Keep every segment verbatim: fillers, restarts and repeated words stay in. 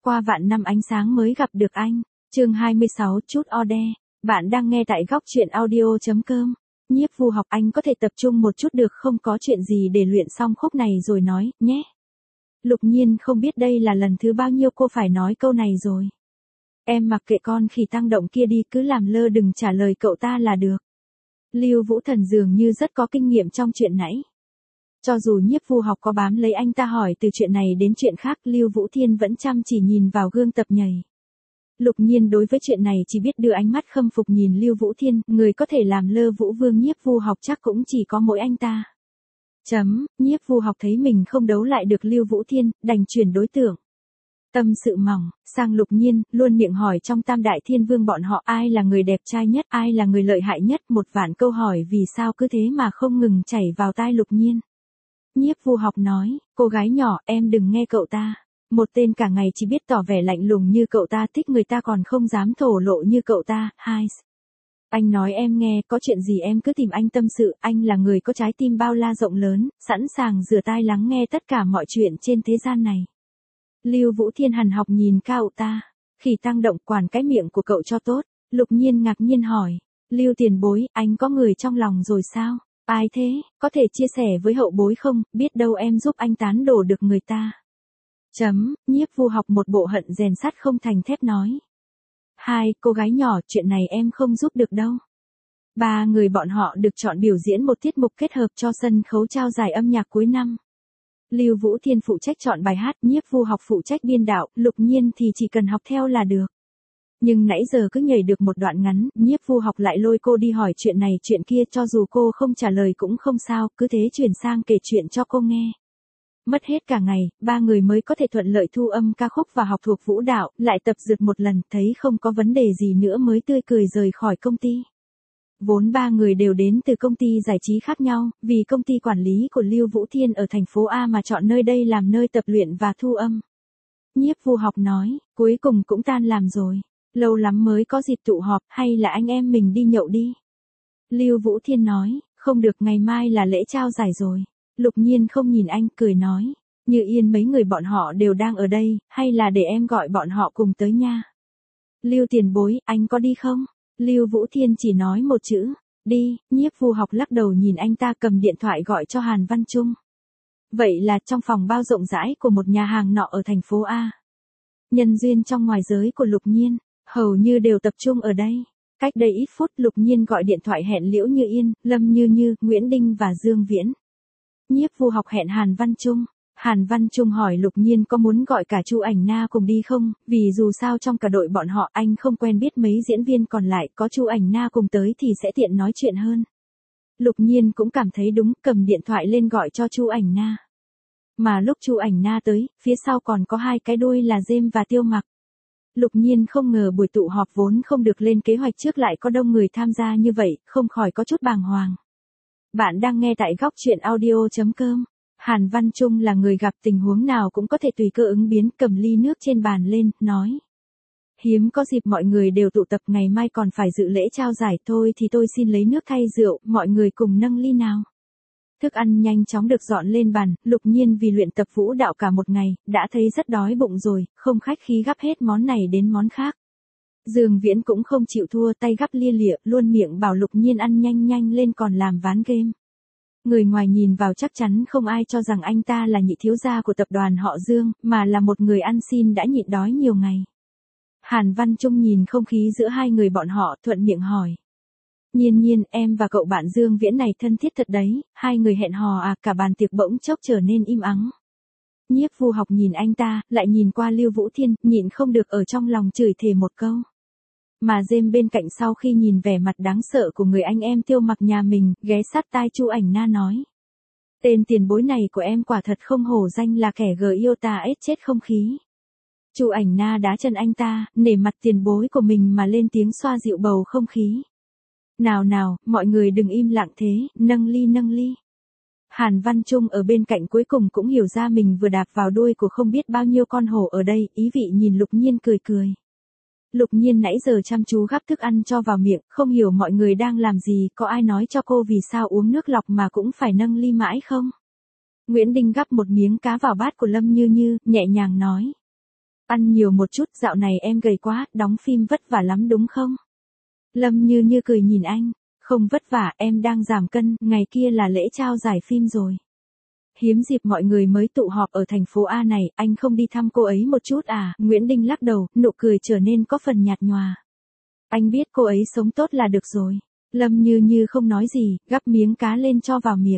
qua vạn năm ánh sáng mới gặp được anh. Chương hai mươi sáu, chút order. Bạn đang nghe tại góc truyện audio chấm com. Nhiếp Vu Học, anh có thể tập trung một chút được không, có chuyện gì để luyện xong khúc này rồi nói, nhé. Lục Nhiên không biết đây là lần thứ bao nhiêu cô phải nói câu này rồi. Em mặc kệ con khỉ tăng động kia đi, cứ làm lơ đừng trả lời cậu ta là được. Lưu Vũ Thần dường như rất có kinh nghiệm trong chuyện nãy. Cho dù Nhiếp Vu Học có bám lấy anh ta hỏi từ chuyện này đến chuyện khác, Lưu Vũ Thiên vẫn chăm chỉ nhìn vào gương tập nhảy. Lục Nhiên đối với chuyện này chỉ biết đưa ánh mắt khâm phục nhìn Lưu Vũ Thiên, người có thể làm lơ Vũ Vương Nhiếp Vu Học chắc cũng chỉ có mỗi anh ta. Chấm, Nhiếp Vu Học thấy mình không đấu lại được Lưu Vũ Thiên, đành chuyển đối tượng. Tâm sự mỏng, sang Lục Nhiên, luôn miệng hỏi trong Tam Đại Thiên Vương bọn họ ai là người đẹp trai nhất, ai là người lợi hại nhất, một vạn câu hỏi vì sao cứ thế mà không ngừng chảy vào tai Lục Nhiên. Nhiếp Vu Học nói, cô gái nhỏ, em đừng nghe cậu ta. Một tên cả ngày chỉ biết tỏ vẻ lạnh lùng như cậu ta, thích người ta còn không dám thổ lộ như cậu ta. Hai. Anh nói em nghe, có chuyện gì em cứ tìm anh tâm sự, anh là người có trái tim bao la rộng lớn, sẵn sàng rửa tai lắng nghe tất cả mọi chuyện trên thế gian này. Lưu Vũ Thiên hằn học nhìn cậu ta, khỉ tăng động, quản cái miệng của cậu cho tốt. Lục Nhiên ngạc nhiên hỏi, Lưu tiền bối, anh có người trong lòng rồi sao? Ai thế, có thể chia sẻ với hậu bối không, biết đâu em giúp anh tán đổ được người ta. Chấm, Nhiếp Vu Học một bộ hận rèn sắt không thành thép nói. Hai, cô gái nhỏ, chuyện này em không giúp được đâu. Ba người bọn họ được chọn biểu diễn một tiết mục kết hợp cho sân khấu trao giải âm nhạc cuối năm. Lưu Vũ Thiên phụ trách chọn bài hát, Nhiếp Vu Học phụ trách biên đạo, Lục Nhiên thì chỉ cần học theo là được. Nhưng nãy giờ cứ nhảy được một đoạn ngắn, Nhiếp Vu Học lại lôi cô đi hỏi chuyện này chuyện kia, cho dù cô không trả lời cũng không sao, cứ thế chuyển sang kể chuyện cho cô nghe. Mất hết cả ngày, ba người mới có thể thuận lợi thu âm ca khúc và học thuộc vũ đạo, lại tập dượt một lần, thấy không có vấn đề gì nữa mới tươi cười rời khỏi công ty. Vốn ba người đều đến từ công ty giải trí khác nhau, vì công ty quản lý của Lưu Vũ Thiên ở thành phố A mà chọn nơi đây làm nơi tập luyện và thu âm. Nhiếp Vu Học nói, cuối cùng cũng tan làm rồi. Lâu lắm mới có dịp tụ họp, hay là anh em mình đi nhậu đi. Lưu Vũ Thiên nói, không được, ngày mai là lễ trao giải rồi. Lục Nhiên không nhìn anh, cười nói, Như Yên mấy người bọn họ đều đang ở đây, hay là để em gọi bọn họ cùng tới nha. Lưu tiền bối, anh có đi không? Lưu Vũ Thiên chỉ nói một chữ, đi. Nhiếp Vu Học lắc đầu nhìn anh ta cầm điện thoại gọi cho Hàn Văn Trung. Vậy là trong phòng bao rộng rãi của một nhà hàng nọ ở thành phố A. Nhân duyên trong ngoài giới của Lục Nhiên, hầu như đều tập trung ở đây. Cách đây ít phút Lục Nhiên gọi điện thoại hẹn Liễu Như Yên, Lâm Như Như, Nguyễn Đinh và Dương Viễn. Nhiếp Vu Học hẹn Hàn Văn Trung. Hàn Văn Trung hỏi Lục Nhiên có muốn gọi cả Chu Ảnh Na cùng đi không, vì dù sao trong cả đội bọn họ anh không quen biết mấy diễn viên còn lại, có Chu Ảnh Na cùng tới thì sẽ tiện nói chuyện hơn. Lục Nhiên cũng cảm thấy đúng, cầm điện thoại lên gọi cho Chu Ảnh Na. Mà lúc Chu Ảnh Na tới, phía sau còn có hai cái đuôi là James và Tiêu Mặc. Lục Nhiên không ngờ buổi tụ họp vốn không được lên kế hoạch trước lại có đông người tham gia như vậy, không khỏi có chút bàng hoàng. Bạn đang nghe tại góc truyện audio chấm com. Hàn Văn Trung là người gặp tình huống nào cũng có thể tùy cơ ứng biến, cầm ly nước trên bàn lên, nói. Hiếm có dịp mọi người đều tụ tập, ngày mai còn phải dự lễ trao giải, thôi thì tôi xin lấy nước thay rượu, mọi người cùng nâng ly nào. Thức ăn nhanh chóng được dọn lên bàn, Lục Nhiên vì luyện tập vũ đạo cả một ngày, đã thấy rất đói bụng rồi, không khách khí gắp hết món này đến món khác. Dương Viễn cũng không chịu thua, tay gắp lia lịa, luôn miệng bảo Lục Nhiên ăn nhanh nhanh lên còn làm ván game. Người ngoài nhìn vào chắc chắn không ai cho rằng anh ta là nhị thiếu gia của tập đoàn họ Dương, mà là một người ăn xin đã nhịn đói nhiều ngày. Hàn Văn Trung nhìn không khí giữa hai người bọn họ, thuận miệng hỏi. Nhiên Nhiên, em và cậu bạn Dương Viễn này thân thiết thật đấy, hai người hẹn hò à? Cả bàn tiệc bỗng chốc trở nên im ắng. Nhiếp Vu Học nhìn anh ta, lại nhìn qua Lưu Vũ Thiên, nhịn không được ở trong lòng chửi thề một câu. Mà James bên cạnh sau khi nhìn vẻ mặt đáng sợ của người anh em Tiêu Mặc nhà mình, ghé sát tai Chu Ảnh Na nói. Tên tiền bối này của em quả thật không hổ danh là kẻ gờ yêu ta ết chết không khí. Chu Ảnh Na đá chân anh ta, nể mặt tiền bối của mình mà lên tiếng xoa dịu bầu không khí. Nào nào, mọi người đừng im lặng thế, nâng ly nâng ly. Hàn Văn Trung ở bên cạnh cuối cùng cũng hiểu ra mình vừa đạp vào đuôi của không biết bao nhiêu con hổ ở đây, ý vị nhìn Lục Nhiên cười cười. Lục Nhiên nãy giờ chăm chú gắp thức ăn cho vào miệng, không hiểu mọi người đang làm gì, có ai nói cho cô vì sao uống nước lọc mà cũng phải nâng ly mãi không? Nguyễn Đinh gắp một miếng cá vào bát của Lâm Như Như, nhẹ nhàng nói. Ăn nhiều một chút, dạo này em gầy quá, đóng phim vất vả lắm đúng không? Lâm Như Như cười nhìn anh, không vất vả, em đang giảm cân, ngày kia là lễ trao giải phim rồi. Hiếm dịp mọi người mới tụ họp ở thành phố A này, anh không đi thăm cô ấy một chút à? Nguyễn Đinh lắc đầu, nụ cười trở nên có phần nhạt nhòa. Anh biết cô ấy sống tốt là được rồi. Lâm Như Như không nói gì, gắp miếng cá lên cho vào miệng.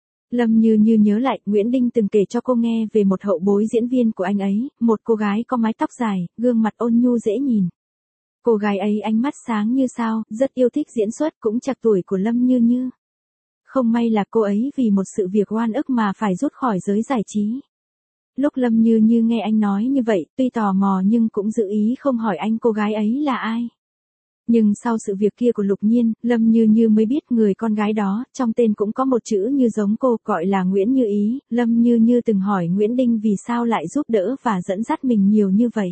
Lâm Như Như nhớ lại, Nguyễn Đinh từng kể cho cô nghe về một hậu bối diễn viên của anh ấy, một cô gái có mái tóc dài, gương mặt ôn nhu dễ nhìn. Cô gái ấy ánh mắt sáng như sao, rất yêu thích diễn xuất, cũng trạc tuổi của Lâm Như Như. Không may là cô ấy vì một sự việc oan ức mà phải rút khỏi giới giải trí. Lúc Lâm Như Như nghe anh nói như vậy, tuy tò mò nhưng cũng giữ ý không hỏi anh cô gái ấy là ai. Nhưng sau sự việc kia của Lục Nhiên, Lâm Như Như mới biết người con gái đó, trong tên cũng có một chữ như giống cô, gọi là Nguyễn Như Ý. Lâm Như Như từng hỏi Nguyễn Đinh vì sao lại giúp đỡ và dẫn dắt mình nhiều như vậy.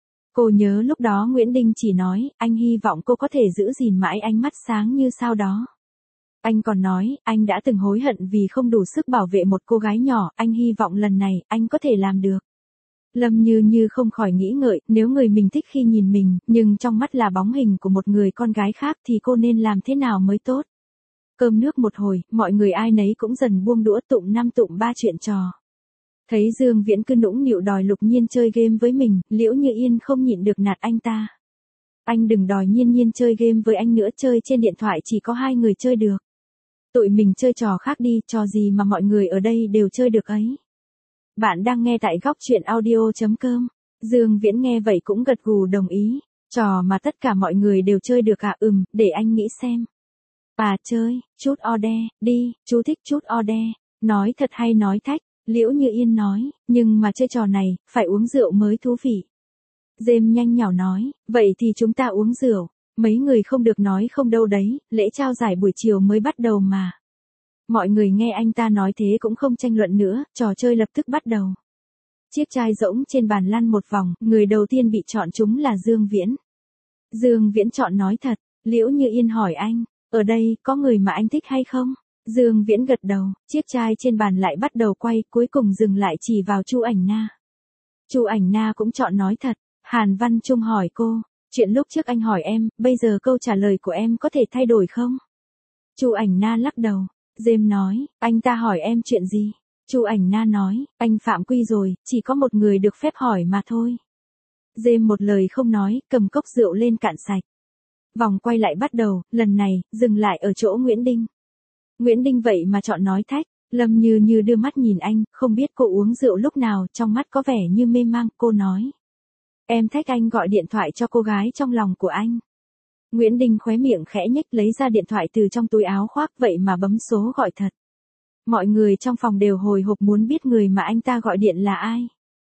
Cô nhớ lúc đó Nguyễn Đinh chỉ nói, anh hy vọng cô có thể giữ gìn mãi ánh mắt sáng như sao đó. Anh còn nói, anh đã từng hối hận vì không đủ sức bảo vệ một cô gái nhỏ, anh hy vọng lần này, anh có thể làm được. Lâm Như Như không khỏi nghĩ ngợi, nếu người mình thích khi nhìn mình, nhưng trong mắt là bóng hình của một người con gái khác thì cô nên làm thế nào mới tốt. Cơm nước một hồi, mọi người ai nấy cũng dần buông đũa tụng năm tụng ba chuyện trò. Thấy Dương Viễn cứ nũng nịu đòi Lục Nhiên chơi game với mình, Liễu Như Yên không nhịn được nạt anh ta. Anh đừng đòi Nhiên Nhiên chơi game với anh nữa, chơi trên điện thoại chỉ có hai người chơi được. Tụi mình chơi trò khác đi, trò gì mà mọi người ở đây đều chơi được ấy. Bạn đang nghe tại góc chuyện audio chấm com. Dương Viễn nghe vậy cũng gật gù đồng ý. Trò mà tất cả mọi người đều chơi được à? Ừm, để anh nghĩ xem. À chơi, chút order, đi, chú thích chút order. Nói thật hay nói thách? Liễu Như Yên nói, nhưng mà chơi trò này, phải uống rượu mới thú vị. Dêm nhanh nhảu nói, vậy thì chúng ta uống rượu. Mấy người không được nói không đâu đấy, lễ trao giải buổi chiều mới bắt đầu mà. Mọi người nghe anh ta nói thế cũng không tranh luận nữa, trò chơi lập tức bắt đầu. Chiếc chai rỗng trên bàn lăn một vòng, người đầu tiên bị chọn chúng là Dương Viễn. Dương Viễn chọn nói thật, Liễu Như Yên hỏi anh, ở đây có người mà anh thích hay không? Dương Viễn gật đầu, chiếc chai trên bàn lại bắt đầu quay, cuối cùng dừng lại chỉ vào Chu Ảnh Na. Chu Ảnh Na cũng chọn nói thật, Hàn Văn Trung hỏi cô, chuyện lúc trước anh hỏi em, bây giờ câu trả lời của em có thể thay đổi không? Chu Ảnh Na lắc đầu. Dêm nói, anh ta hỏi em chuyện gì? Chu Ảnh Na nói, anh phạm quy rồi, chỉ có một người được phép hỏi mà thôi. Dêm một lời không nói, cầm cốc rượu lên cạn sạch. Vòng quay lại bắt đầu, lần này, dừng lại ở chỗ Nguyễn Đinh. Nguyễn Đinh vậy mà chọn nói thách, Lâm Như Như đưa mắt nhìn anh, không biết cô uống rượu lúc nào, trong mắt có vẻ như mê mang, cô nói. Em thách anh gọi điện thoại cho cô gái trong lòng của anh. Nguyễn Đinh khóe miệng khẽ nhếch lấy ra điện thoại từ trong túi áo khoác vậy mà bấm số gọi thật. Mọi người trong phòng đều hồi hộp muốn biết người mà anh ta gọi điện là ai.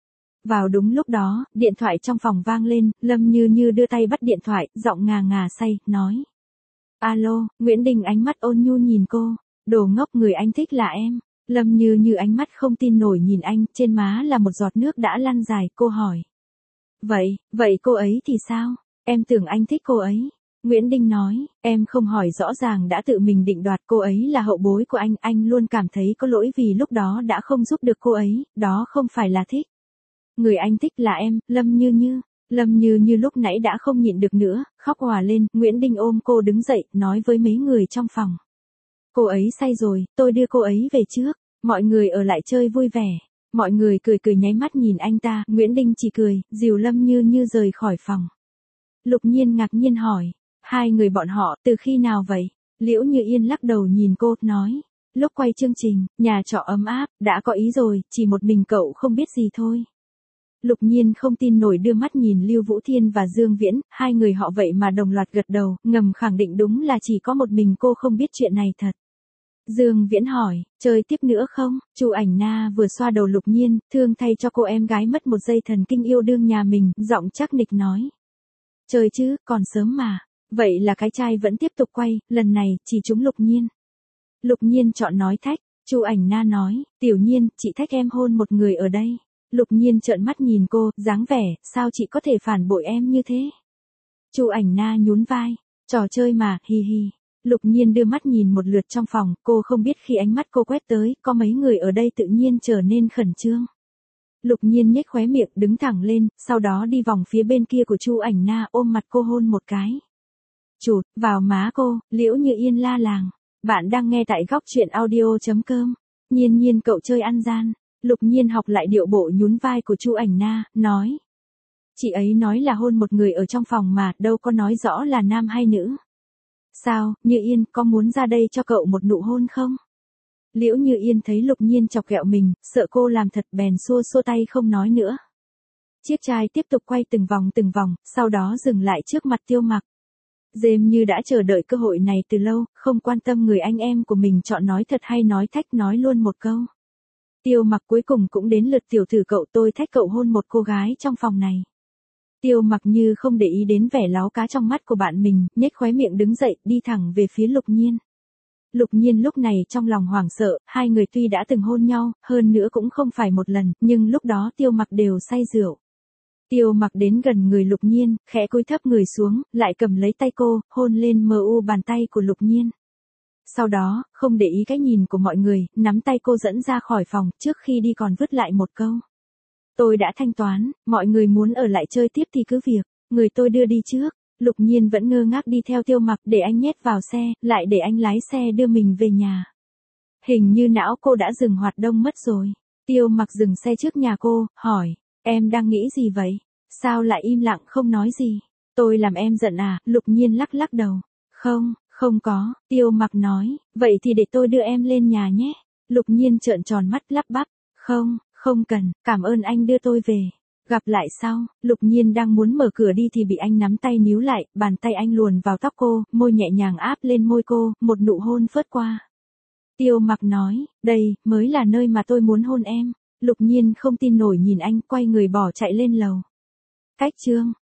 Vào đúng lúc đó, điện thoại trong phòng vang lên, Lâm Như Như đưa tay bắt điện thoại, giọng ngà ngà say, nói. Alo, Nguyễn Đinh ánh mắt ôn nhu nhìn cô, đồ ngốc, người anh thích là em. Lâm Như Như ánh mắt không tin nổi nhìn anh, trên má là một giọt nước đã lăn dài, cô hỏi. Vậy, vậy cô ấy thì sao? Em tưởng anh thích cô ấy. Nguyễn Đinh nói, em không hỏi rõ ràng đã tự mình định đoạt, cô ấy là hậu bối của anh, anh luôn cảm thấy có lỗi vì lúc đó đã không giúp được cô ấy, đó không phải là thích. Người anh thích là em, Lâm Như Như. Lâm Như Như lúc nãy đã không nhịn được nữa, khóc òa lên, Nguyễn Đinh ôm cô đứng dậy, nói với mấy người trong phòng. Cô ấy say rồi, tôi đưa cô ấy về trước, mọi người ở lại chơi vui vẻ. Mọi người cười cười nháy mắt nhìn anh ta, Nguyễn Đinh chỉ cười, dìu Lâm Như Như rời khỏi phòng. Lục Nhiên ngạc nhiên hỏi. Hai người bọn họ, từ khi nào vậy? Liễu Như Yên lắc đầu nhìn cô, nói. Lúc quay chương trình, nhà trọ ấm áp, đã có ý rồi, chỉ một mình cậu không biết gì thôi. Lục Nhiên không tin nổi đưa mắt nhìn Lưu Vũ Thiên và Dương Viễn, hai người họ vậy mà đồng loạt gật đầu, ngầm khẳng định đúng là chỉ có một mình cô không biết chuyện này thật. Dương Viễn hỏi, chơi tiếp nữa không? Chu Ảnh Na vừa xoa đầu Lục Nhiên, thương thay cho cô em gái mất một giây thần kinh yêu đương nhà mình, giọng chắc nịch nói. Chơi chứ, còn sớm mà. Vậy là cái chai vẫn tiếp tục quay, lần này, chỉ trúng Lục Nhiên. Lục Nhiên chọn nói thách, Chu Ảnh Na nói, Tiểu Nhiên, chị thách em hôn một người ở đây. Lục Nhiên trợn mắt nhìn cô, dáng vẻ, sao chị có thể phản bội em như thế? Chu Ảnh Na nhún vai, trò chơi mà, hi hi. Lục Nhiên đưa mắt nhìn một lượt trong phòng, cô không biết khi ánh mắt cô quét tới, có mấy người ở đây tự nhiên trở nên khẩn trương. Lục Nhiên nhếch khóe miệng đứng thẳng lên, sau đó đi vòng phía bên kia của Chu Ảnh Na ôm mặt cô hôn một cái. Chụt, vào má cô, Liễu Như Yên la làng. Bạn đang nghe tại góc truyện audio.com. Nhiên Nhiên cậu chơi ăn gian. Lục Nhiên học lại điệu bộ nhún vai của Chu Ảnh Na, nói. Chị ấy nói là hôn một người ở trong phòng mà, đâu có nói rõ là nam hay nữ. Sao, Như Yên, có muốn ra đây cho cậu một nụ hôn không? Liễu Như Yên thấy Lục Nhiên chọc ghẹo mình, sợ cô làm thật bèn xua xua tay không nói nữa. Chiếc chai tiếp tục quay từng vòng từng vòng, sau đó dừng lại trước mặt Tiêu Mặc. Dêm như đã chờ đợi cơ hội này từ lâu, không quan tâm người anh em của mình chọn nói thật hay nói thách nói luôn một câu. Tiêu Mặc cuối cùng cũng đến lượt tiểu thử cậu tôi thách cậu hôn một cô gái trong phòng này. Tiêu Mặc như không để ý đến vẻ láo cá trong mắt của bạn mình, nhếch khóe miệng đứng dậy, đi thẳng về phía Lục Nhiên. Lục Nhiên lúc này trong lòng hoảng sợ, hai người tuy đã từng hôn nhau, hơn nữa cũng không phải một lần, nhưng lúc đó Tiêu Mặc đều say rượu. Tiêu Mặc đến gần người Lục Nhiên, khẽ cúi thấp người xuống, lại cầm lấy tay cô, hôn lên mờ u bàn tay của Lục Nhiên. Sau đó, không để ý cái nhìn của mọi người, nắm tay cô dẫn ra khỏi phòng, trước khi đi còn vứt lại một câu. Tôi đã thanh toán, mọi người muốn ở lại chơi tiếp thì cứ việc, người tôi đưa đi trước. Lục Nhiên vẫn ngơ ngác đi theo Tiêu Mặc để anh nhét vào xe, lại để anh lái xe đưa mình về nhà. Hình như não cô đã dừng hoạt động mất rồi. Tiêu Mặc dừng xe trước nhà cô, hỏi, em đang nghĩ gì vậy? Sao lại im lặng không nói gì? Tôi làm em giận à? Lục Nhiên lắc lắc đầu. Không, không có, Tiêu Mặc nói, vậy thì để tôi đưa em lên nhà nhé. Lục Nhiên trợn tròn mắt lắp bắp, không, không cần, cảm ơn anh đưa tôi về. Gặp lại sau, Lục Nhiên đang muốn mở cửa đi thì bị anh nắm tay níu lại, bàn tay anh luồn vào tóc cô, môi nhẹ nhàng áp lên môi cô, một nụ hôn phớt qua. Tiêu Mặc nói, đây, mới là nơi mà tôi muốn hôn em. Lục Nhiên không tin nổi nhìn anh, quay người bỏ chạy lên lầu. Cách chương